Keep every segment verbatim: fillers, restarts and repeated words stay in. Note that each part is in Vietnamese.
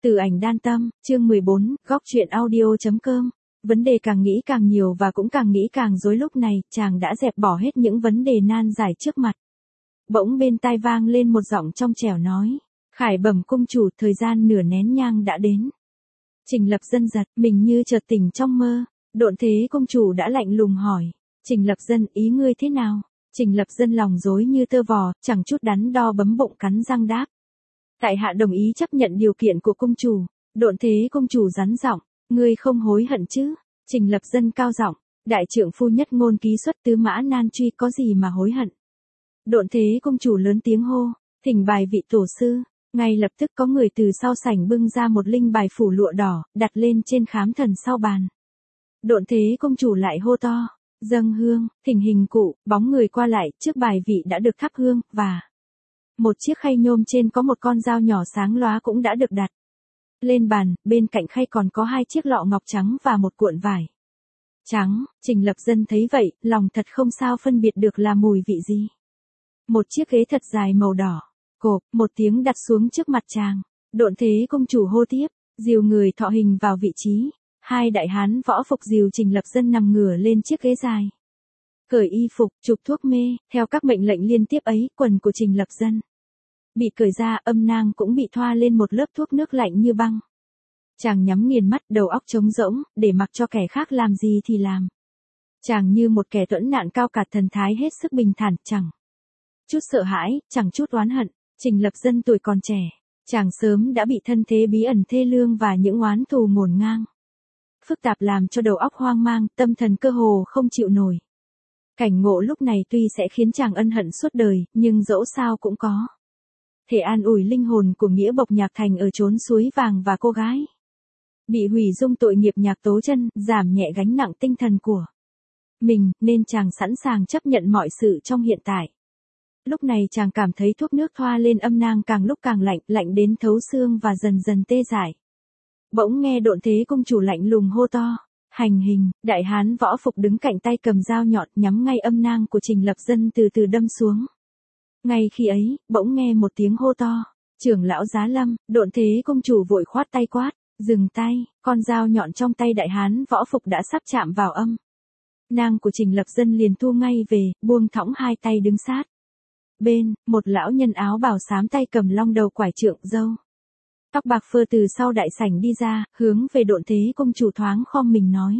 Từ ảnh đan tâm, chương mười bốn, góc chuyện audio.com. Vấn đề càng nghĩ càng nhiều và cũng càng nghĩ càng rối, lúc này, chàng đã dẹp bỏ hết những vấn đề nan giải trước mặt. Bỗng bên tai vang lên một giọng trong trẻo nói, khải bẩm cung chủ, thời gian nửa nén nhang đã đến. Trình Lập Dân giật mình như chợt tỉnh trong mơ. Độn Thế công chủ đã lạnh lùng hỏi, Trình Lập Dân, ý ngươi thế nào? Trình Lập Dân lòng rối như tơ vò, chẳng chút đắn đo bấm bụng cắn răng đáp. Tại hạ đồng ý chấp nhận điều kiện của công chủ. Độn Thế công chủ rắn giọng, ngươi không hối hận chứ? Trình Lập Dân cao giọng, đại trượng phu nhất ngôn ký xuất tứ mã nan truy, có gì mà hối hận? Độn Thế công chủ lớn tiếng hô, thỉnh bài vị tổ sư. Ngay lập tức có người từ sau sảnh bưng ra một linh bài phủ lụa đỏ, đặt lên trên khám thần sau bàn. Độn Thế công chủ lại hô to, dâng hương, thỉnh hình cụ. Bóng người qua lại, trước bài vị đã được thắp hương, và một chiếc khay nhôm trên có một con dao nhỏ sáng lóa cũng đã được đặt lên bàn, bên cạnh khay còn có hai chiếc lọ ngọc trắng và một cuộn vải trắng. Trình Lập Dân thấy vậy, lòng thật không sao phân biệt được là mùi vị gì. Một chiếc ghế thật dài màu đỏ, cộp, một tiếng đặt xuống trước mặt chàng. Độn Thế công chủ hô tiếp, dìu người thọ hình vào vị trí. Hai đại hán võ phục dìu Trình Lập Dân nằm ngửa lên chiếc ghế dài. Cởi y phục, chụp thuốc mê, theo các mệnh lệnh liên tiếp ấy, quần của Trình Lập Dân bị cởi ra, âm nang cũng bị thoa lên một lớp thuốc nước lạnh như băng. Chàng nhắm nghiền mắt, đầu óc trống rỗng, để mặc cho kẻ khác làm gì thì làm. Chàng như một kẻ tuẫn nạn cao cả, thần thái hết sức bình thản, chẳng chút sợ hãi, chẳng chút oán hận. Trình Lập Dân tuổi còn trẻ, chàng sớm đã bị thân thế bí ẩn thê lương và những oán thù ngổn ngang phức tạp làm cho đầu óc hoang mang, tâm thần cơ hồ không chịu nổi. Cảnh ngộ lúc này tuy sẽ khiến chàng ân hận suốt đời, nhưng dẫu sao cũng có thể an ủi linh hồn của Nghĩa Bộc Nhạc Thành ở chốn suối vàng và cô gái bị hủy dung tội nghiệp Nhạc Tố Chân, giảm nhẹ gánh nặng tinh thần của mình, nên chàng sẵn sàng chấp nhận mọi sự trong hiện tại. Lúc này chàng cảm thấy thuốc nước thoa lên âm nang càng lúc càng lạnh, lạnh đến thấu xương và dần dần tê dại. Bỗng nghe Độn Thế công chủ lạnh lùng hô to, hành hình. Đại hán võ phục đứng cạnh tay cầm dao nhọn nhắm ngay âm nang của Trình Lập Dân từ từ đâm xuống. Ngay khi ấy, bỗng nghe một tiếng hô to, trưởng lão Giá Lâm. Độn Thế công chủ vội khoát tay quát, dừng tay. Con dao nhọn trong tay đại hán võ phục đã sắp chạm vào âm nang của Trình Lập Dân liền thu ngay về, buông thõng hai tay đứng sát bên. Một lão nhân áo bào xám tay cầm long đầu quải trượng, râu tóc bạc phơ từ sau đại sảnh đi ra, hướng về Độn Thế công chủ thoáng khom mình nói,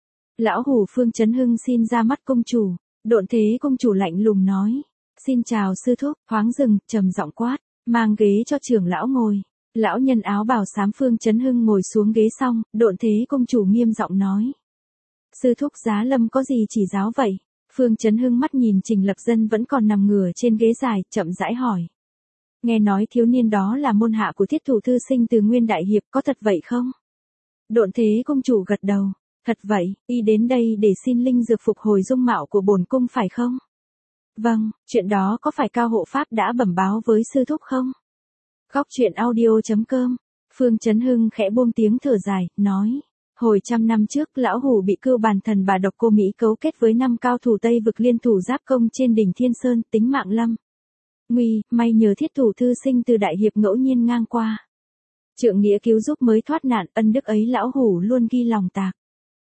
lão hủ Phương Chấn Hưng xin ra mắt công chủ. Độn Thế công chủ lạnh lùng nói, xin chào sư thúc. Thoáng dừng, trầm giọng quát, mang ghế cho trưởng lão ngồi. Lão nhân áo bào xám Phương Chấn Hưng ngồi xuống ghế xong, Độn Thế công chủ nghiêm giọng nói, sư thúc Giá Lâm có gì chỉ giáo vậy? Phương Chấn Hưng mắt nhìn Trình Lập Dân vẫn còn nằm ngửa trên ghế dài, chậm rãi hỏi, nghe nói thiếu niên đó là môn hạ của Thiết Thủ thư sinh từ Nguyên Đại Hiệp, có thật vậy không? Độn Thế công chủ gật đầu, thật vậy, y đến đây để xin linh dược phục hồi dung mạo của bổn cung phải không? Vâng, chuyện đó có phải Cao Hộ Pháp đã bẩm báo với sư thúc không? Góc chuyện audio.com. Phương Chấn Hưng khẽ buông tiếng thở dài, nói, hồi trăm năm trước, lão hủ bị Cưu Bàn Thần bà độc cô Mỹ cấu kết với năm cao thủ Tây vực liên thủ giáp công trên đỉnh Thiên Sơn, tính mạng lâm nguy, may nhờ Thiết Thủ thư sinh từ Đại Hiệp ngẫu nhiên ngang qua trượng nghĩa cứu giúp mới thoát nạn, ân đức ấy lão hủ luôn ghi lòng tạc.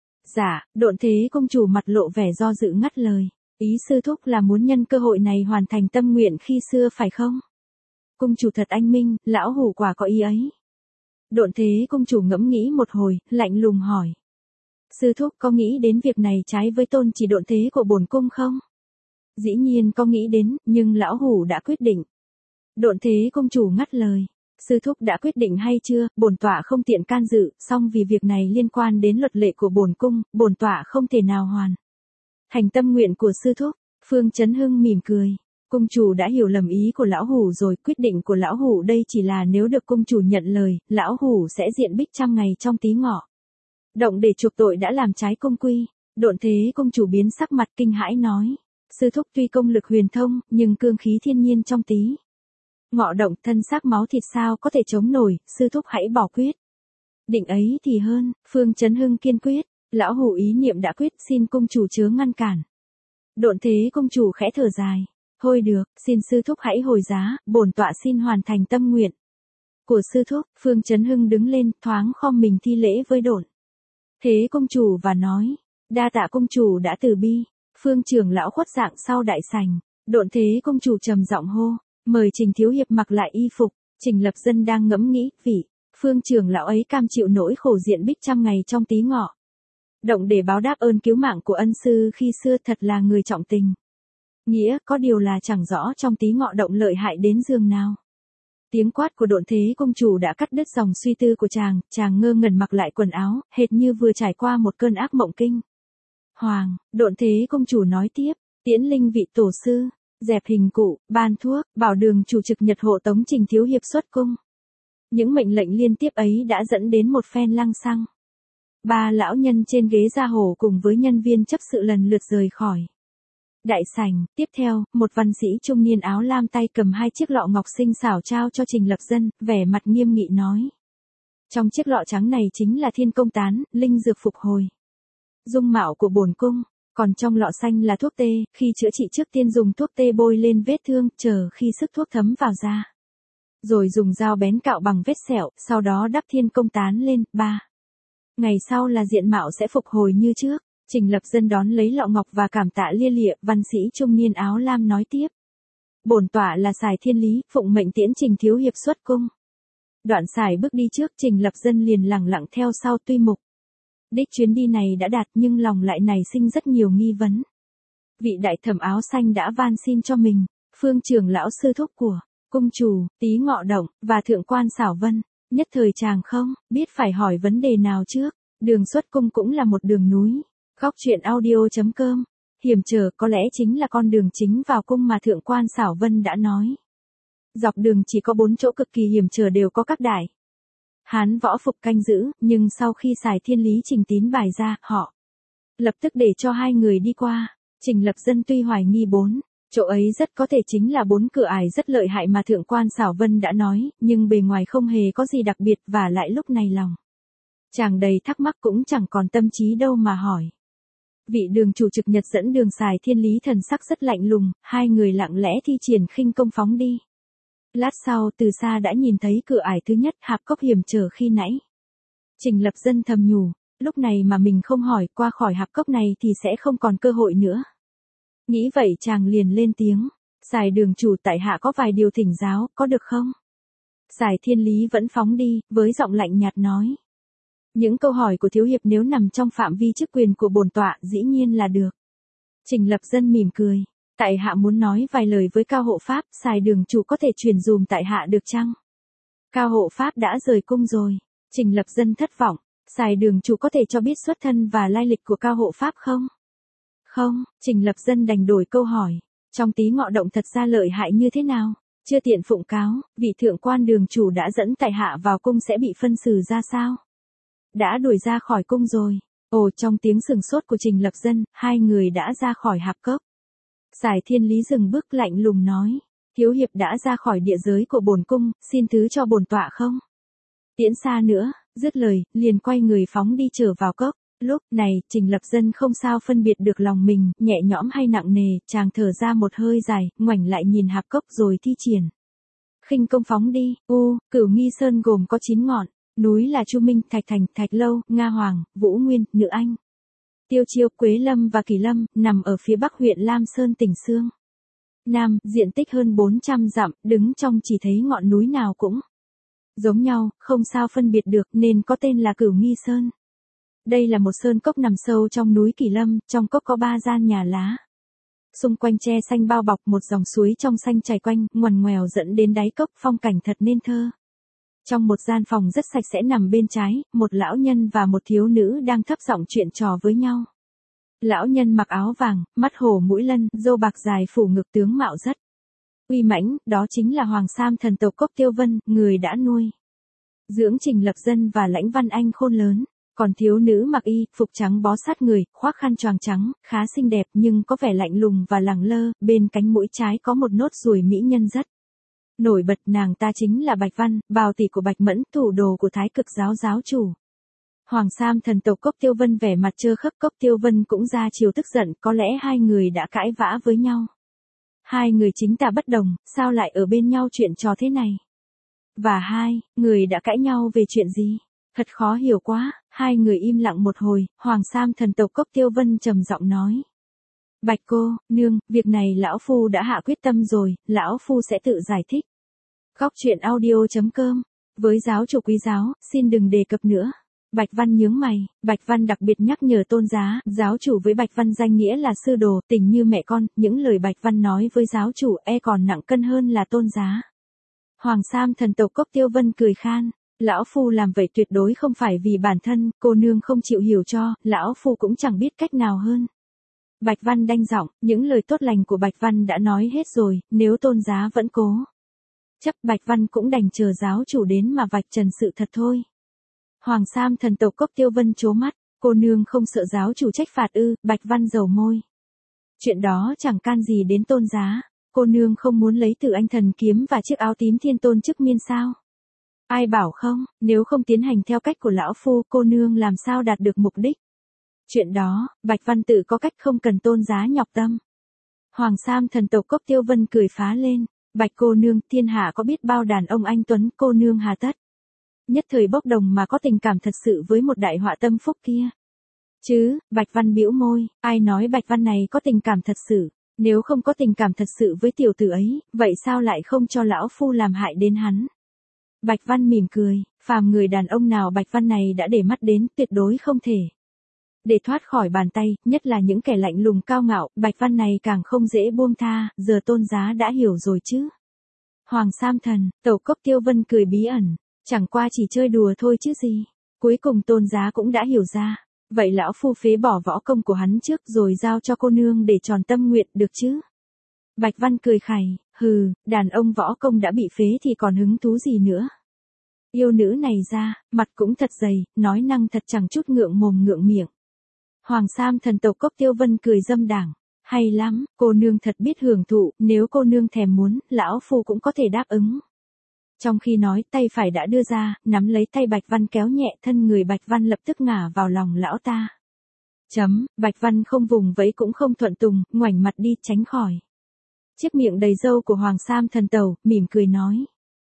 Dạ. Độn Thế công chủ mặt lộ vẻ do dự ngắt lời, ý sư thúc là muốn nhân cơ hội này hoàn thành tâm nguyện khi xưa phải không? Công chủ thật anh minh, lão hủ quả có ý ấy. Độn Thế công chủ ngẫm nghĩ một hồi, lạnh lùng hỏi, sư thúc có nghĩ đến việc này trái với tôn chỉ độn thế của bổn cung không? Dĩ nhiên có nghĩ đến, nhưng lão hủ đã quyết định. Độn Thế công chủ ngắt lời, sư thúc đã quyết định hay chưa? Bổn tọa không tiện can dự, song vì việc này liên quan đến luật lệ của bổn cung, bổn tọa không thể nào hoàn thành tâm nguyện của sư thúc. Phương Chấn Hưng mỉm cười, cung chủ đã hiểu lầm ý của lão hủ rồi, quyết định của lão hủ đây chỉ là nếu được cung chủ nhận lời, lão hủ sẽ diện bích trăm ngày trong tí ngọ động để chuộc tội đã làm trái công quy. Độn Thế công chủ biến sắc mặt kinh hãi nói, sư thúc tuy công lực huyền thông, nhưng cương khí thiên nhiên trong tí ngọ động, thân xác máu thịt sao có thể chống nổi, sư thúc hãy bỏ quyết định ấy thì hơn. Phương Chấn Hưng kiên quyết, lão hủ ý niệm đã quyết, xin công chủ chớ ngăn cản. Độn Thế công chủ khẽ thở dài, thôi được, xin sư thúc hãy hồi giá, bổn tọa xin hoàn thành tâm nguyện. Của sư thúc, Phương Chấn Hưng đứng lên, thoáng khom mình thi lễ với Độn Thế công chủ và nói, đa tạ công chủ đã từ bi. Phương trưởng lão khuất dạng sau đại sảnh, Độn Thế công chủ trầm giọng hô, mời Trình thiếu hiệp mặc lại y phục. Trình Lập Dân đang ngẫm nghĩ, vị Phương trưởng lão ấy cam chịu nỗi khổ diện bích trăm ngày trong tí ngọ động để báo đáp ơn cứu mạng của ân sư khi xưa, thật là người trọng tình nghĩa, có điều là chẳng rõ trong tí ngọ động lợi hại đến giường nào. Tiếng quát của Độn Thế công chủ đã cắt đứt dòng suy tư của chàng, chàng ngơ ngẩn mặc lại quần áo, hệt như vừa trải qua một cơn ác mộng kinh hoàng. Độn Thế công chủ nói tiếp, tiễn linh vị tổ sư, dẹp hình cụ, ban thuốc, bảo đường chủ trực nhật hộ tống Trình thiếu hiệp xuất cung. Những mệnh lệnh liên tiếp ấy đã dẫn đến một phen lăng xăng. Ba lão nhân trên ghế gia hồ cùng với nhân viên chấp sự lần lượt rời khỏi đại sảnh. Tiếp theo, một văn sĩ trung niên áo lam tay cầm hai chiếc lọ ngọc tinh xảo trao cho Trình Lập Dân, vẻ mặt nghiêm nghị nói. Trong chiếc lọ trắng này chính là thiên công tán, linh dược phục hồi dung mạo của bổn cung, còn trong lọ xanh là thuốc tê, khi chữa trị trước tiên dùng thuốc tê bôi lên vết thương, chờ khi sức thuốc thấm vào da, rồi dùng dao bén cạo bằng vết sẹo, sau đó đắp thiên công tán lên. Ba ngày sau là diện mạo sẽ phục hồi như trước. Trình Lập Dân đón lấy lọ ngọc và cảm tạ lia lịa. Văn sĩ trung niên áo lam nói tiếp, bổn tọa là Sài Thiên Lý, phụng mệnh tiễn Trình thiếu hiệp xuất cung. Đoạn Sài bước đi trước, Trình Lập Dân liền lẳng lặng theo sau. Tuy mục đích chuyến đi này đã đạt nhưng lòng lại nảy sinh rất nhiều nghi vấn. Vị đại thẩm áo xanh đã van xin cho mình, Phương trưởng lão sư thúc của cung chủ, tí ngọ động, và thượng quan xảo vân, nhất thời chàng không biết phải hỏi vấn đề nào trước. Đường xuất cung cũng là một đường núi. Góc truyện audio.com, hiểm trở có lẽ chính là con đường chính vào cung mà thượng quan xảo vân đã nói. Dọc đường chỉ có bốn chỗ cực kỳ hiểm trở đều có các đại hán võ phục canh giữ, nhưng sau khi Sài Thiên Lý trình tín bài ra, họ lập tức để cho hai người đi qua. Trình Lập Dân tuy hoài nghi bốn chỗ ấy rất có thể chính là bốn cửa ải rất lợi hại mà thượng quan xảo vân đã nói, nhưng bề ngoài không hề có gì đặc biệt, và lại lúc này lòng chàng đầy thắc mắc cũng chẳng còn tâm trí đâu mà hỏi. Vị đường chủ trực nhật dẫn đường Sài Thiên Lý thần sắc rất lạnh lùng, hai người lặng lẽ thi triển khinh công phóng đi. Lát sau từ xa đã nhìn thấy cửa ải thứ nhất, hạp cốc hiểm trở khi nãy. Trình Lập Dân thầm nhủ, lúc này mà mình không hỏi qua khỏi hạp cốc này thì sẽ không còn cơ hội nữa. Nghĩ vậy chàng liền lên tiếng, Sài đường chủ tại hạ có vài điều thỉnh giáo, có được không? Sài Thiên Lý vẫn phóng đi, với giọng lạnh nhạt nói. Những câu hỏi của thiếu hiệp nếu nằm trong phạm vi chức quyền của bổn tọa dĩ nhiên là được. Trình Lập Dân mỉm cười, tại hạ muốn nói vài lời với Cao hộ pháp, Sài đường chủ có thể truyền dùm tại hạ được chăng? Cao hộ pháp đã rời cung rồi. Trình Lập Dân thất vọng, Sài đường chủ có thể cho biết xuất thân và lai lịch của Cao hộ pháp không? Không. Trình Lập Dân đành đổi câu hỏi, trong tí ngọ động thật ra lợi hại như thế nào? Chưa tiện phụng cáo, vị thượng quan đường chủ đã dẫn tại hạ vào cung sẽ bị phân xử ra sao? Đã đuổi ra khỏi cung rồi. Ồ, trong tiếng sừng sốt của Trình Lập Dân, hai người đã ra khỏi hạp cốc. Sài Thiên Lý dừng bước lạnh lùng nói, thiếu hiệp đã ra khỏi địa giới của bổn cung, xin thứ cho bổn tọa không? Tiễn xa nữa, dứt lời, liền quay người phóng đi trở vào cốc. Lúc này, Trình Lập Dân không sao phân biệt được lòng mình, nhẹ nhõm hay nặng nề, chàng thở ra một hơi dài, ngoảnh lại nhìn hạp cốc rồi thi triển khinh công phóng đi. U, Cửu Nghi Sơn gồm có chín ngọn, núi là Chu Minh, Thạch Thành, Thạch Lâu, Nga Hoàng, Vũ Nguyên, Nữ Anh, Tiêu Chiêu, Quế Lâm và Kỳ Lâm, nằm ở phía bắc huyện Lam Sơn tỉnh Sương Nam, diện tích hơn bốn trăm dặm, đứng trong chỉ thấy ngọn núi nào cũng giống nhau, không sao phân biệt được nên có tên là Cửu Nghi Sơn. Đây là một sơn cốc nằm sâu trong núi Kỳ Lâm, trong cốc có ba gian nhà lá. Xung quanh tre xanh bao bọc, một dòng suối trong xanh chảy quanh, ngoằn ngoèo dẫn đến đáy cốc, phong cảnh thật nên thơ. Trong một gian phòng rất sạch sẽ nằm bên trái, một lão nhân và một thiếu nữ đang thấp giọng chuyện trò với nhau. Lão nhân mặc áo vàng, mắt hổ mũi lân, râu bạc dài phủ ngực, tướng mạo rất uy mãnh, đó chính là Hoàng Sam thần tộc Cốc Tiêu Vân, người đã nuôi dưỡng Trình Lập Dân và Lãnh Văn Anh khôn lớn. Còn thiếu nữ mặc y phục trắng bó sát người, khoác khăn choàng trắng, khá xinh đẹp nhưng có vẻ lạnh lùng và lẳng lơ, bên cánh mũi trái có một nốt ruồi mỹ nhân rất nổi bật. Nàng ta chính là Bạch Văn, bào tỷ của Bạch Mẫn, thủ đồ của Thái Cực giáo giáo chủ. Hoàng Sam thần tộc Cốc Tiêu Vân vẻ mặt trơ khấp, Cốc Tiêu Vân cũng ra chiều tức giận, có lẽ hai người đã cãi vã với nhau. Hai người chính tà bất đồng, sao lại ở bên nhau chuyện trò thế này? Và hai, người đã cãi nhau về chuyện gì? Thật khó hiểu quá, hai người im lặng một hồi, Hoàng Sam thần tộc Cốc Tiêu Vân trầm giọng nói. Bạch cô, nương, việc này lão phu đã hạ quyết tâm rồi, lão phu sẽ tự giải thích. Góc truyện audio.com. Với giáo chủ quý giáo, xin đừng đề cập nữa. Bạch Văn nhướng mày, Bạch Văn đặc biệt nhắc nhở Tôn Giá, giáo chủ với Bạch Văn danh nghĩa là sư đồ, tình như mẹ con, những lời Bạch Văn nói với giáo chủ e còn nặng cân hơn là Tôn Giá. Hoàng Sam thần tộc Cốc Tiêu Vân cười khan, lão phu làm vậy tuyệt đối không phải vì bản thân, cô nương không chịu hiểu cho, lão phu cũng chẳng biết cách nào hơn. Bạch Văn đanh giọng, những lời tốt lành của Bạch Văn đã nói hết rồi, nếu Tôn Giá vẫn cố. Chắc Bạch Văn cũng đành chờ giáo chủ đến mà vạch trần sự thật thôi. Hoàng Sam thần tộc Cốc Tiêu Vân trố mắt, cô nương không sợ giáo chủ trách phạt ư? Bạch Văn dầu môi. Chuyện đó chẳng can gì đến Tôn Giá, cô nương không muốn lấy từ anh thần kiếm và chiếc áo tím thiên tôn chức miên sao? Ai bảo không, nếu không tiến hành theo cách của lão phu, cô nương làm sao đạt được mục đích? Chuyện đó, Bạch Văn tự có cách, không cần Tôn Giá nhọc tâm. Hoàng Sam thần tộc Cốc Tiêu Vân cười phá lên, Bạch cô nương, thiên hạ có biết bao đàn ông anh tuấn, cô nương hà tất nhất thời bốc đồng mà có tình cảm thật sự với một đại họa tâm phúc kia. Chứ, Bạch Văn bĩu môi, ai nói Bạch Văn này có tình cảm thật sự, nếu không có tình cảm thật sự với tiểu tử ấy, vậy sao lại không cho lão phu làm hại đến hắn? Bạch Văn mỉm cười, phàm người đàn ông nào Bạch Văn này đã để mắt đến, tuyệt đối không thể để thoát khỏi bàn tay, nhất là những kẻ lạnh lùng cao ngạo, Bạch Văn này càng không dễ buông tha, giờ Tôn Giá đã hiểu rồi chứ. Hoàng Sam thần, tộc Cốc Tiêu Vân cười bí ẩn, chẳng qua chỉ chơi đùa thôi chứ gì. Cuối cùng Tôn Giá cũng đã hiểu ra, vậy lão phu phế bỏ võ công của hắn trước rồi giao cho cô nương để tròn tâm nguyện được chứ. Bạch Văn cười khẩy, hừ, đàn ông võ công đã bị phế thì còn hứng thú gì nữa. Yêu nữ này ra, mặt cũng thật dày, nói năng thật chẳng chút ngượng mồm ngượng miệng. Hoàng Sam thần tộc Cốc Tiêu Vân cười dâm đảng, hay lắm, cô nương thật biết hưởng thụ, nếu cô nương thèm muốn, lão phu cũng có thể đáp ứng. Trong khi nói, tay phải đã đưa ra, nắm lấy tay Bạch Văn kéo nhẹ, thân người Bạch Văn lập tức ngả vào lòng lão ta. Chấm, Bạch Văn không vùng vẫy cũng không thuận tùng, ngoảnh mặt đi tránh khỏi. Chiếc miệng đầy râu của Hoàng Sam thần tàu, mỉm cười nói.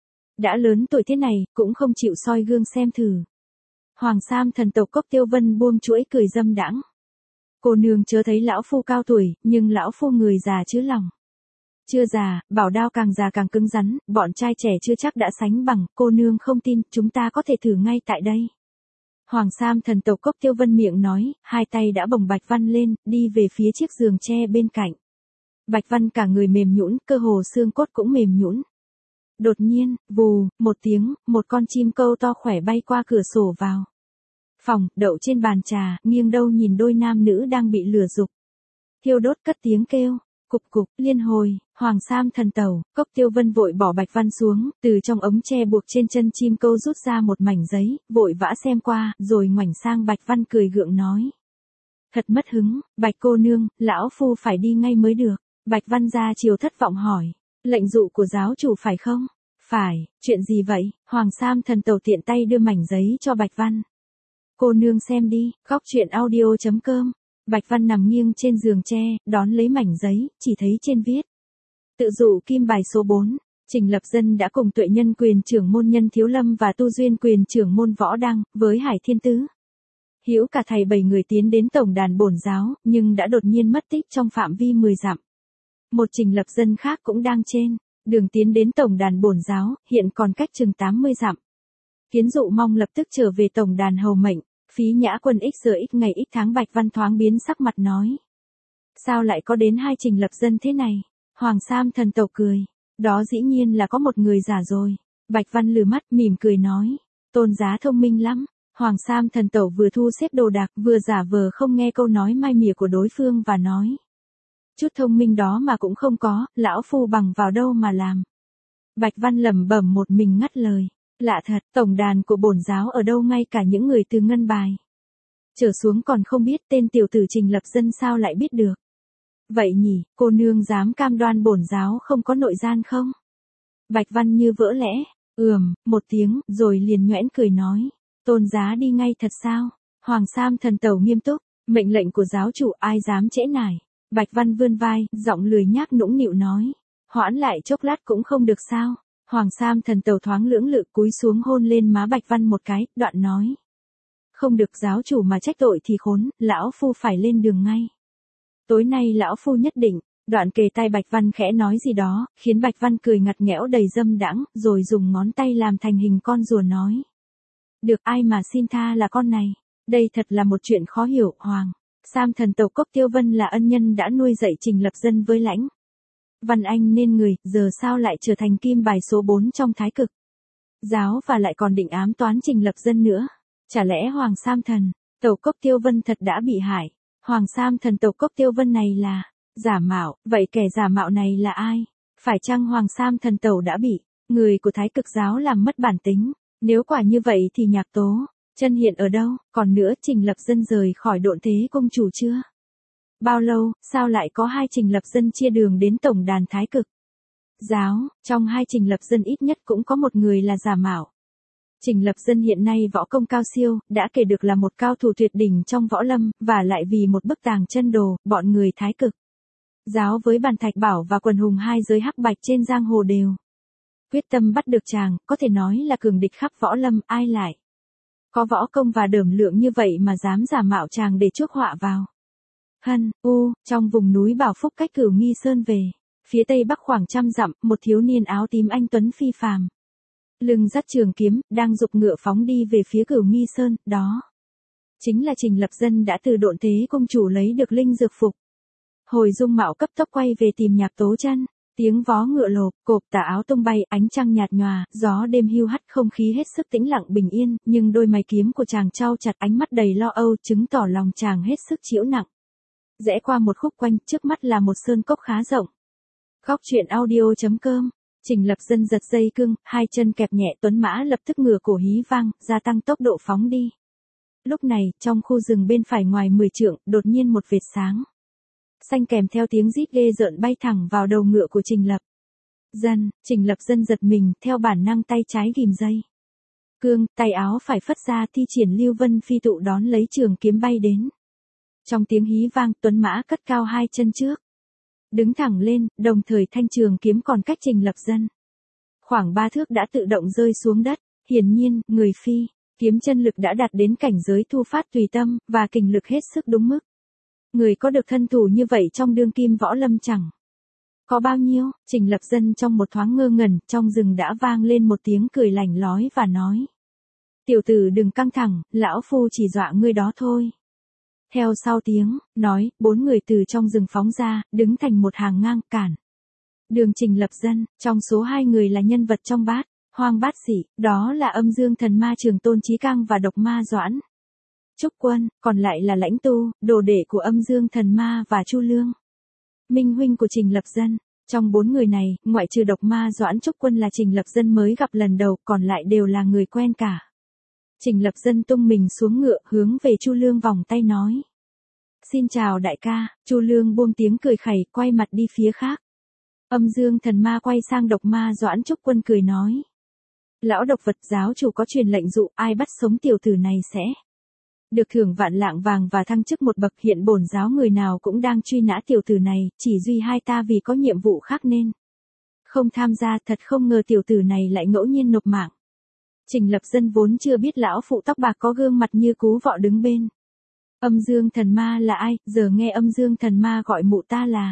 Đã lớn tuổi thế này, cũng không chịu soi gương xem thử. Hoàng Sam thần tộc Cốc Tiêu Vân buông chuỗi cười dâm đãng. Cô nương chớ thấy lão phu cao tuổi, nhưng lão phu người già chứ lòng. Chưa già, bảo đao càng già càng cứng rắn, bọn trai trẻ chưa chắc đã sánh bằng, cô nương không tin, chúng ta có thể thử ngay tại đây. Hoàng Sam thần tộc Cốc Tiêu Vân miệng nói, hai tay đã bồng Bạch Văn lên, đi về phía chiếc giường tre bên cạnh. Bạch Văn cả người mềm nhũn, cơ hồ xương cốt cũng mềm nhũn. Đột nhiên, vù, một tiếng, một con chim câu to khỏe bay qua cửa sổ vào phòng, đậu trên bàn trà, nghiêng đâu nhìn đôi nam nữ đang bị lửa dục thiêu đốt, cất tiếng kêu, cục cục, liên hồi. Hoàng Sam thần tàu, Cốc Tiêu Vân vội bỏ Bạch Văn xuống, từ trong ống tre buộc trên chân chim câu rút ra một mảnh giấy, vội vã xem qua, rồi ngoảnh sang Bạch Văn cười gượng nói. Thật mất hứng, Bạch cô nương, lão phu phải đi ngay mới được. Bạch Văn ra chiều thất vọng hỏi. Lệnh dụ của giáo chủ phải không? Phải, chuyện gì vậy? Hoàng Sam thần tàu tiện tay đưa mảnh giấy cho Bạch Văn. Cô nương xem đi, góc truyện audio.com. Bạch Văn nằm nghiêng trên giường tre, đón lấy mảnh giấy, chỉ thấy trên viết. Tự dụ kim bài số bốn, Trình Lập Dân đã cùng Tuệ Nhân quyền trưởng môn Nhân Thiếu Lâm và Tu Duyên quyền trưởng môn Võ Đăng, với Hải Thiên Tứ. Hữu cả thầy bảy người tiến đến tổng đàn bổn giáo, nhưng đã đột nhiên mất tích trong phạm vi mười dặm. Một Trình Lập Dân khác cũng đang trên đường tiến đến tổng đàn bổn giáo, hiện còn cách chừng tám mươi dặm. Kiến dụ mong lập tức trở về tổng đàn hầu mệnh, phí nhã quân x giờ x ngày x tháng. Bạch Văn thoáng biến sắc mặt nói. Sao lại có đến hai Trình Lập Dân thế này? Hoàng Sam thần tộc cười. Đó dĩ nhiên là có một người giả rồi. Bạch Văn lừ mắt mỉm cười nói. Tôn Giá thông minh lắm. Hoàng Sam thần tộc vừa thu xếp đồ đạc vừa giả vờ không nghe câu nói mai mỉa của đối phương và nói. Chút thông minh đó mà cũng không có, lão phu bằng vào đâu mà làm. Bạch Văn lẩm bẩm một mình ngắt lời. Lạ thật, tổng đàn của bổn giáo ở đâu, ngay cả những người từ ngân bài trở xuống còn không biết, tên tiểu tử Trình Lập Dân sao lại biết được. Vậy nhỉ, cô nương dám cam đoan bổn giáo không có nội gian không? Bạch Văn như vỡ lẽ, ừm, một tiếng, rồi liền nhoẻn cười nói. Tôn Giá đi ngay thật sao? Hoàng Sam thần tàu nghiêm túc, mệnh lệnh của giáo chủ ai dám trễ nải. Bạch Văn vươn vai, giọng lười nhác nũng nịu nói. Hoãn lại chốc lát cũng không được sao? Hoàng Sam Thần Tẩu thoáng lưỡng lự cúi xuống hôn lên má Bạch Văn một cái, đoạn nói. Không được giáo chủ mà trách tội thì khốn, lão phu phải lên đường ngay. Tối nay lão phu nhất định, đoạn kề tai Bạch Văn khẽ nói gì đó, khiến Bạch Văn cười ngặt nghẽo đầy dâm đãng, rồi dùng ngón tay làm thành hình con rùa nói. Được ai mà xin tha là con này, đây thật là một chuyện khó hiểu, Hoàng. Sam Thần Tẩu Cốc Tiêu Vân là ân nhân đã nuôi dạy Trình Lập Dân với Lãnh Văn Anh nên người, giờ sao lại trở thành kim bài số bốn trong Thái Cực giáo và lại còn định ám toán Trình Lập Dân nữa. Chả lẽ Hoàng Sam Thần Tẩu Cốc Tiêu Vân thật đã bị hại? Hoàng Sam Thần Tẩu Cốc Tiêu Vân này là giả mạo, vậy kẻ giả mạo này là ai? Phải chăng Hoàng Sam Thần Tẩu đã bị người của Thái Cực giáo làm mất bản tính? Nếu quả như vậy thì Nhạc Tố Chân hiện ở đâu? Còn nữa, Trình Lập Dân rời khỏi Độn Thế Cung chủ chưa? Bao lâu, sao lại có hai Trình Lập Dân chia đường đến tổng đàn Thái Cực giáo? Trong hai Trình Lập Dân ít nhất cũng có một người là giả mạo. Trình Lập Dân hiện nay võ công cao siêu, đã kể được là một cao thủ tuyệt đỉnh trong võ lâm, và lại vì một bức tàng chân đồ, bọn người Thái Cực giáo với Bàn Thạch Bảo và quần hùng hai giới hắc bạch trên giang hồ đều quyết tâm bắt được chàng, có thể nói là cường địch khắp võ lâm, ai lại có võ công và đởm lượng như vậy mà dám giả mạo chàng để chuốc họa vào. Hân, u, trong vùng núi Bảo Phúc cách Cửu Nghi Sơn về, phía tây bắc khoảng trăm dặm, một thiếu niên áo tím anh tuấn phi phàm, lưng dắt trường kiếm, đang giục ngựa phóng đi về phía Cửu Nghi Sơn, đó chính là Trình Lập Dân đã từ Độn Thế Cung chủ lấy được linh dược phục. Hồi Dung Mạo cấp tốc quay về tìm Nhạc Tố Chân, tiếng vó ngựa lộp, cộp, tà áo tung bay, ánh trăng nhạt nhòa, gió đêm hiu hắt, không khí hết sức tĩnh lặng bình yên, nhưng đôi mày kiếm của chàng trao chặt, ánh mắt đầy lo âu, chứng tỏ lòng chàng hết sức chịu nặng. Rẽ qua một khúc quanh, trước mắt là một sơn cốc khá rộng. Góc truyện audio chấm com. Trình Lập Dân giật dây cương, hai chân kẹp nhẹ, tuấn mã lập tức ngửa cổ hí vang, gia tăng tốc độ phóng đi. Lúc này, trong khu rừng bên phải ngoài mười trượng, đột nhiên một vệt sáng xanh kèm theo tiếng rít ghê rợn bay thẳng vào đầu ngựa của Trình Lập Dân. Trình Lập Dân giật mình, theo bản năng tay trái ghìm dây cương, tay áo phải phất ra, thi triển Lưu Vân Phi tụ đón lấy trường kiếm bay đến. Trong tiếng hí vang, tuấn mã cất cao hai chân trước, đứng thẳng lên, đồng thời thanh trường kiếm còn cách Trình Lập Dân khoảng ba thước đã tự động rơi xuống đất. Hiển nhiên, người phi kiếm chân lực đã đạt đến cảnh giới thu phát tùy tâm, và kình lực hết sức đúng mức. Người có được thân thủ như vậy trong đương kim võ lâm chẳng có bao nhiêu. Trình Lập Dân trong một thoáng ngơ ngẩn, trong rừng đã vang lên một tiếng cười lảnh lói và nói. Tiểu tử đừng căng thẳng, lão phu chỉ dọa ngươi đó thôi. Theo sau tiếng nói, bốn người từ trong rừng phóng ra, đứng thành một hàng ngang, cản đường Trình Lập Dân. Trong số hai người là nhân vật trong bát hoang bát sĩ, đó là Âm Dương Thần Ma Trường Tôn Chí Cang và Độc Ma Doãn Trúc Quân, còn lại là Lãnh Tu, đồ đệ của Âm Dương Thần Ma và Chu Lương, minh huynh của Trình Lập Dân. Trong bốn người này, ngoại trừ Độc Ma Doãn Trúc Quân là Trình Lập Dân mới gặp lần đầu, còn lại đều là người quen cả. Trình Lập Dân tung mình xuống ngựa, hướng về Chu Lương vòng tay nói. Xin chào đại ca. Chu Lương buông tiếng cười khẩy, quay mặt đi phía khác. Âm Dương Thần Ma quay sang Độc Ma Doãn Trúc Quân cười nói. Lão độc vật, giáo chủ có truyền lệnh dụ, ai bắt sống tiểu tử này sẽ được thưởng vạn lạng vàng và thăng chức một bậc. Hiện bổn giáo người nào cũng đang truy nã tiểu tử này, chỉ duy hai ta vì có nhiệm vụ khác nên không tham gia. Thật không ngờ tiểu tử này lại ngẫu nhiên nộp mạng. Trình Lập Dân vốn chưa biết lão phụ tóc bạc có gương mặt như cú vọ đứng bên Âm Dương Thần Ma là ai, giờ nghe Âm Dương Thần Ma gọi mụ ta là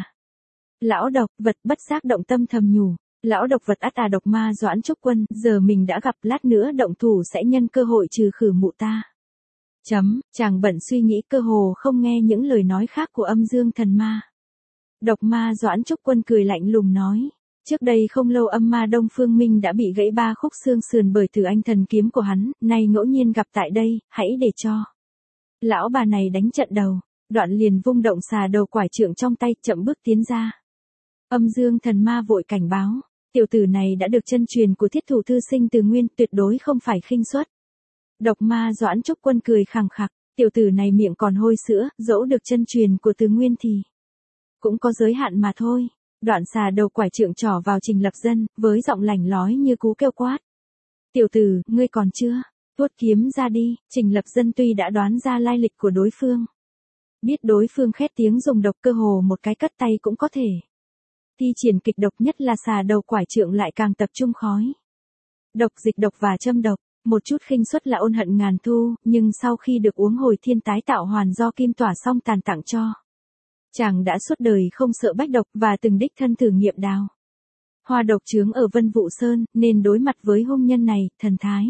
lão độc vật, bất giác động tâm thầm nhủ. Lão độc vật ắt à. Độc Ma Doãn Trúc Quân, giờ mình đã gặp, lát nữa động thủ sẽ nhân cơ hội trừ khử mụ ta. Chấm, chàng bận suy nghĩ, cơ hồ không nghe những lời nói khác của Âm Dương Thần Ma. Độc Ma Doãn Trúc Quân cười lạnh lùng nói. Trước đây không lâu âm ma Đông Phương Minh đã bị gãy ba khúc xương sườn bởi Tử Anh thần kiếm của hắn, nay ngẫu nhiên gặp tại đây, hãy để cho lão bà này đánh trận đầu. Đoạn liền vung động xà đầu quải trượng trong tay, chậm bước tiến ra. Âm Dương Thần Ma vội cảnh báo, tiểu tử này đã được chân truyền của Thiết Thủ thư sinh Từ Nguyên, tuyệt đối không phải khinh suất. Độc Ma Doãn Trúc Quân cười khằng khặc, tiểu tử này miệng còn hôi sữa, dẫu được chân truyền của Từ Nguyên thì cũng có giới hạn mà thôi. Đoạn xà đầu quải trượng trỏ vào Trình Lập Dân, với giọng lảnh lói như cú kêu quát. Tiểu tử, ngươi còn chưa tuốt kiếm ra đi. Trình Lập Dân tuy đã đoán ra lai lịch của đối phương, biết đối phương khét tiếng dùng độc, cơ hồ một cái cất tay cũng có thể Thi triển kịch độc nhất là xà đầu quải trượng lại càng tập trung khói. Độc, dịch độc và châm độc, một chút khinh suất là ôn hận ngàn thu, nhưng sau khi được uống hồi thiên tái tạo hoàn do Kim Tỏa Song tàn tặng cho. Chàng đã suốt đời không sợ bách độc và từng đích thân thử nghiệm đào hoa độc chướng ở Vân Vũ Sơn, nên đối mặt với hung nhân này, thần thái.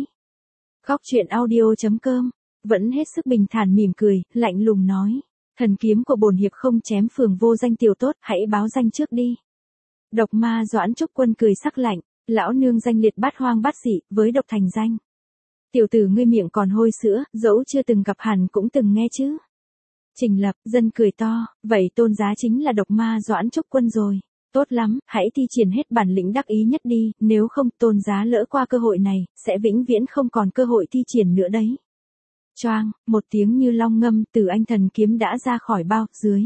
Góc truyện audio.com, vẫn hết sức bình thản mỉm cười, lạnh lùng nói. Thần kiếm của bổn hiệp không chém phường vô danh tiểu tốt, hãy báo danh trước đi. Độc ma Doãn Trúc Quân cười sắc lạnh, lão nương danh liệt bát hoang bát dị, với độc thành danh. Tiểu tử ngươi miệng còn hôi sữa, dẫu chưa từng gặp hẳn cũng từng nghe chứ. Trình Lập, dân cười to, vậy tôn giá chính là độc ma Doãn Trúc Quân rồi. Tốt lắm, hãy thi triển hết bản lĩnh đắc ý nhất đi, nếu không tôn giá lỡ qua cơ hội này, sẽ vĩnh viễn không còn cơ hội thi triển nữa đấy. Choang, một tiếng như long ngâm từ anh thần kiếm đã ra khỏi bao, dưới.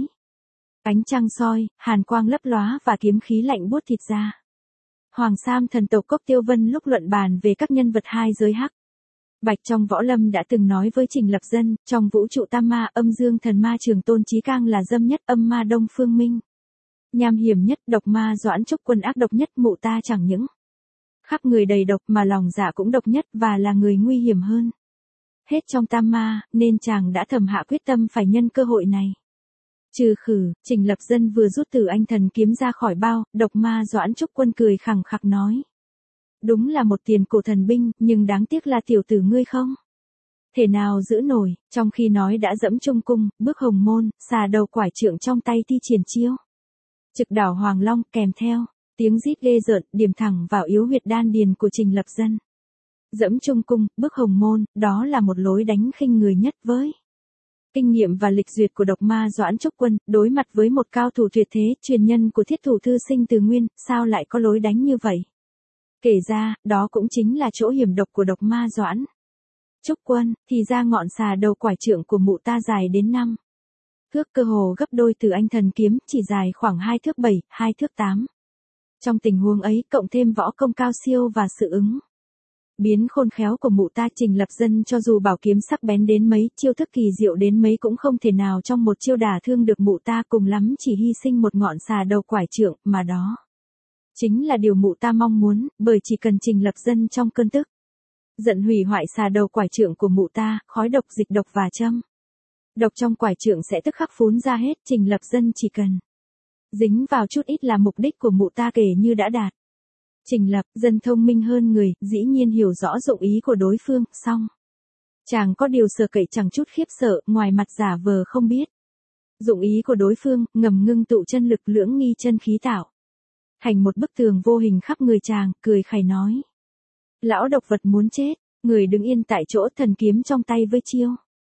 Ánh trăng soi, hàn quang lấp lóa và kiếm khí lạnh buốt thịt ra. Hoàng Sam thần tộc Cốc Tiêu Vân lúc luận bàn về các nhân vật hai giới hắc bạch trong võ lâm đã từng nói với Trình Lập Dân, trong vũ trụ tam ma âm dương thần ma Trường Tôn Chí Cang là dâm nhất, âm ma Đông Phương Minh nham hiểm nhất, độc ma Doãn Trúc Quân ác độc nhất, mụ ta chẳng những khắp người đầy độc mà lòng dạ cũng độc nhất và là người nguy hiểm hơn hết trong tam ma, nên chàng đã thầm hạ quyết tâm phải nhân cơ hội này. Trừ khử, Trình Lập Dân vừa rút từ anh thần kiếm ra khỏi bao, độc ma Doãn Trúc Quân cười khẳng khặc nói. Đúng là một tiền cổ thần binh, nhưng đáng tiếc là tiểu tử ngươi không thể nào giữ nổi, trong khi nói đã dẫm trung cung, bước hồng môn, xà đầu quải trượng trong tay thi triển chiêu. Trực đảo Hoàng Long kèm theo, tiếng rít ghê rợn, điểm thẳng vào yếu huyệt đan điền của Trình Lập Dân. Dẫm trung cung, bước hồng môn, đó là một lối đánh khinh người nhất với kinh nghiệm và lịch duyệt của độc ma Doãn Trúc Quân, đối mặt với một cao thủ tuyệt thế, truyền nhân của Thiết Thủ Thư Sinh từ Nguyên, sao lại có lối đánh như vậy? Kể ra, đó cũng chính là chỗ hiểm độc của độc ma Doãn Trúc Quân, thì ra ngọn xà đầu quải trượng của mụ ta dài đến năm thước, cơ hồ gấp đôi từ anh thần kiếm, chỉ dài khoảng hai thước bảy, hai thước tám. Trong tình huống ấy, cộng thêm võ công cao siêu và sự ứng biến khôn khéo của mụ ta, Trình Lập Dân cho dù bảo kiếm sắc bén đến mấy, chiêu thức kỳ diệu đến mấy cũng không thể nào trong một chiêu đả thương được mụ ta, cùng lắm chỉ hy sinh một ngọn xà đầu quải trượng, mà đó chính là điều mụ ta mong muốn, bởi chỉ cần Trình Lập Dân trong cơn tức giận hủy hoại xà đầu quải trượng của mụ ta, khói độc, dịch độc và châm độc trong quải trượng sẽ tức khắc phún ra hết, Trình Lập Dân chỉ cần dính vào chút ít là mục đích của mụ ta kể như đã đạt. Trình Lập Dân thông minh hơn người, dĩ nhiên hiểu rõ dụng ý của đối phương, song chàng có điều sợ cậy chẳng chút khiếp sợ, ngoài mặt giả vờ không biết dụng ý của đối phương, ngầm ngưng tụ chân lực lưỡng nghi chân khí tạo thành một bức tường vô hình khắp người chàng, cười khẩy nói. Lão độc vật muốn chết, người đứng yên tại chỗ, thần kiếm trong tay với chiêu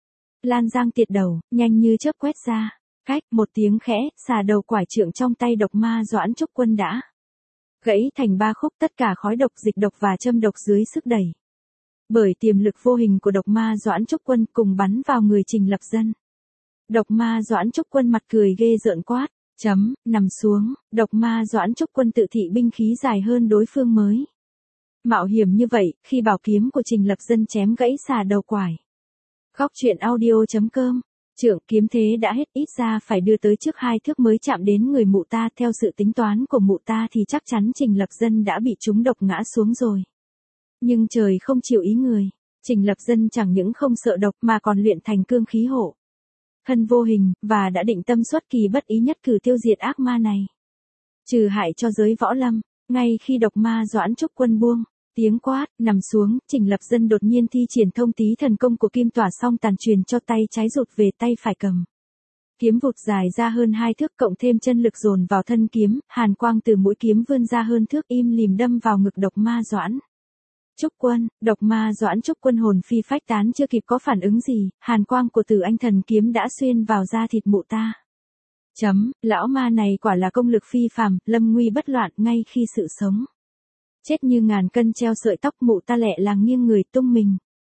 lan giang tiệt đầu, nhanh như chớp quét ra. Cách một tiếng khẽ, xà đầu quải trượng trong tay độc ma Doãn Trúc Quân đã gãy thành ba khúc, tất cả khói độc, dịch độc và châm độc dưới sức đẩy bởi tiềm lực vô hình của độc ma Doãn Trúc Quân cùng bắn vào người Trình Lập Dân. Độc ma Doãn Trúc Quân mặt cười ghê rợn quát, chấm, nằm xuống, độc ma Doãn Trúc Quân tự thị binh khí dài hơn đối phương mới mạo hiểm như vậy, khi bảo kiếm của Trình Lập Dân chém gãy xà đầu quải. Góc truyện audio.com, trượng kiếm thế đã hết, ít ra phải đưa tới trước hai thước mới chạm đến người mụ ta, theo sự tính toán của mụ ta thì chắc chắn Trình Lập Dân đã bị trúng độc ngã xuống rồi. Nhưng trời không chịu ý người, Trình Lập Dân chẳng những không sợ độc mà còn luyện thành cương khí hộ thân vô hình, và đã định tâm xuất kỳ bất ý nhất cử tiêu diệt ác ma này, trừ hại cho giới võ lâm. Ngay khi độc ma Doãn Trúc Quân buông tiếng quát, nằm xuống, Trình Lập Dân đột nhiên thi triển thông tí thần công của Kim Tỏa Song tàn truyền cho tay trái rụt về tay phải cầm kiếm vụt dài ra hơn hai thước, cộng thêm chân lực dồn vào thân kiếm, hàn quang từ mũi kiếm vươn ra hơn thước, im lìm đâm vào ngực độc ma Doãn Trúc Quân. Độc ma Doãn Trúc Quân hồn phi phách tán, chưa kịp có phản ứng gì, hàn quang của Tử Anh thần kiếm đã xuyên vào da thịt mụ ta. Chấm, lão ma này quả là công lực phi phàm, lâm nguy bất loạn, ngay khi sự sống chết như ngàn cân treo sợi tóc, mụ ta lẹ làng nghiêng người tung mình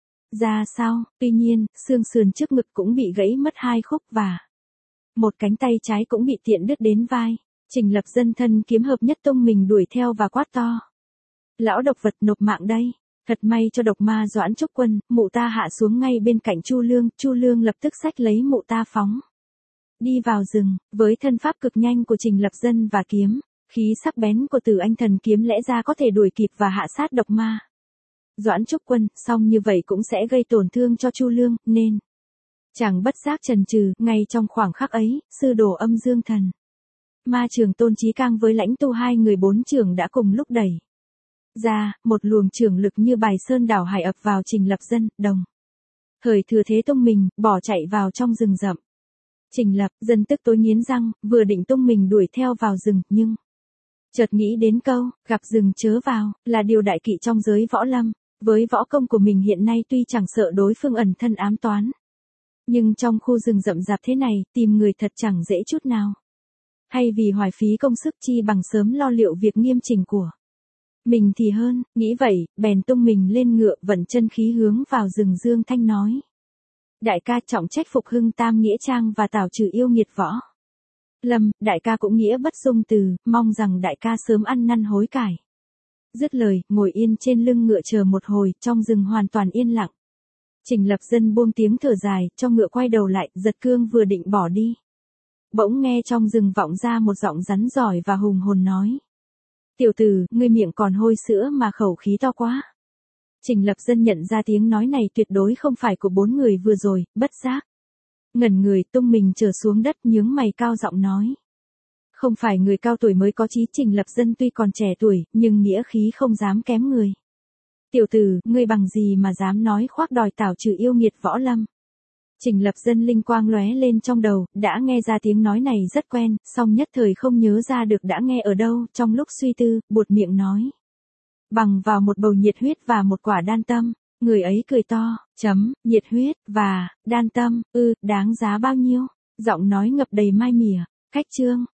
ra sau, tuy nhiên, xương sườn trước ngực cũng bị gãy mất hai khúc và một cánh tay trái cũng bị tiện đứt đến vai. Trình Lập Dân thân kiếm hợp nhất tung mình đuổi theo và quát to. Lão độc vật, nộp mạng đây. Thật may cho độc ma Doãn Trúc Quân, mụ ta hạ xuống ngay bên cạnh Chu Lương, Chu Lương lập tức xách lấy mụ ta phóng đi vào rừng, với thân pháp cực nhanh của Trình Lập Dân và kiếm Khí sắc bén của Từ Anh Thần kiếm lẽ ra có thể đuổi kịp và hạ sát độc ma Doãn Trúc Quân, song như vậy cũng sẽ gây tổn thương cho Chu Lương, nên chàng bất giác chần chừ. Ngay trong khoảng khắc ấy, sư đồ Âm Dương Thần, Ma Trường Tôn Chí Cang với Lãnh Tu hai người bốn trưởng đã cùng lúc đẩy ra một luồng trưởng lực như bài sơn đảo hải ập vào Trình Lập Dân, đồng thời thừa thế tung mình, bỏ chạy vào trong rừng rậm. Trình Lập Dân tức tối nghiến răng, vừa định tung mình đuổi theo vào rừng, nhưng chợt nghĩ đến câu, gặp rừng chớ vào, là điều đại kỵ trong giới võ lâm. Với võ công của mình hiện nay tuy chẳng sợ đối phương ẩn thân ám toán, nhưng trong khu rừng rậm rạp thế này, tìm người thật chẳng dễ chút nào. Hay vì hoài phí công sức chi bằng sớm lo liệu việc nghiêm chỉnh của mình thì hơn, nghĩ vậy, bèn tung mình lên ngựa vận chân khí hướng vào rừng. Dương Thanh nói: Đại ca trọng trách phục hưng Tam Nghĩa Trang và tảo trừ yêu nghiệt võ lâm, đại ca cũng nghĩa bất dung từ, mong rằng đại ca sớm ăn năn hối cải. Dứt lời, ngồi yên trên lưng ngựa chờ một hồi, trong rừng hoàn toàn yên lặng. Trình Lập Dân buông tiếng thở dài, cho ngựa quay đầu lại, giật cương vừa định bỏ đi. Bỗng nghe trong rừng vọng ra một giọng rắn giỏi và hùng hồn nói: Tiểu tử, ngươi miệng còn hôi sữa mà khẩu khí to quá. Trình Lập Dân nhận ra tiếng nói này tuyệt đối không phải của bốn người vừa rồi, bất giác ngẩn người, tung mình trở xuống đất, nhướng mày cao giọng nói: Không phải người cao tuổi mới có chí. Trình Lập Dân tuy còn trẻ tuổi, nhưng nghĩa khí không dám kém người. Tiểu tử, ngươi bằng gì mà dám nói khoác đòi tảo trừ yêu nghiệt võ lâm? Trình Lập Dân linh quang lóe lên trong đầu, đã nghe ra tiếng nói này rất quen, song nhất thời không nhớ ra được đã nghe ở đâu. Trong lúc suy tư, buột miệng nói: Bằng vào một bầu nhiệt huyết và một quả đan tâm. Người ấy cười to, chấm, nhiệt huyết, và, đan tâm, ư, đáng giá bao nhiêu? Giọng nói ngập đầy mai mỉa. Khách chương.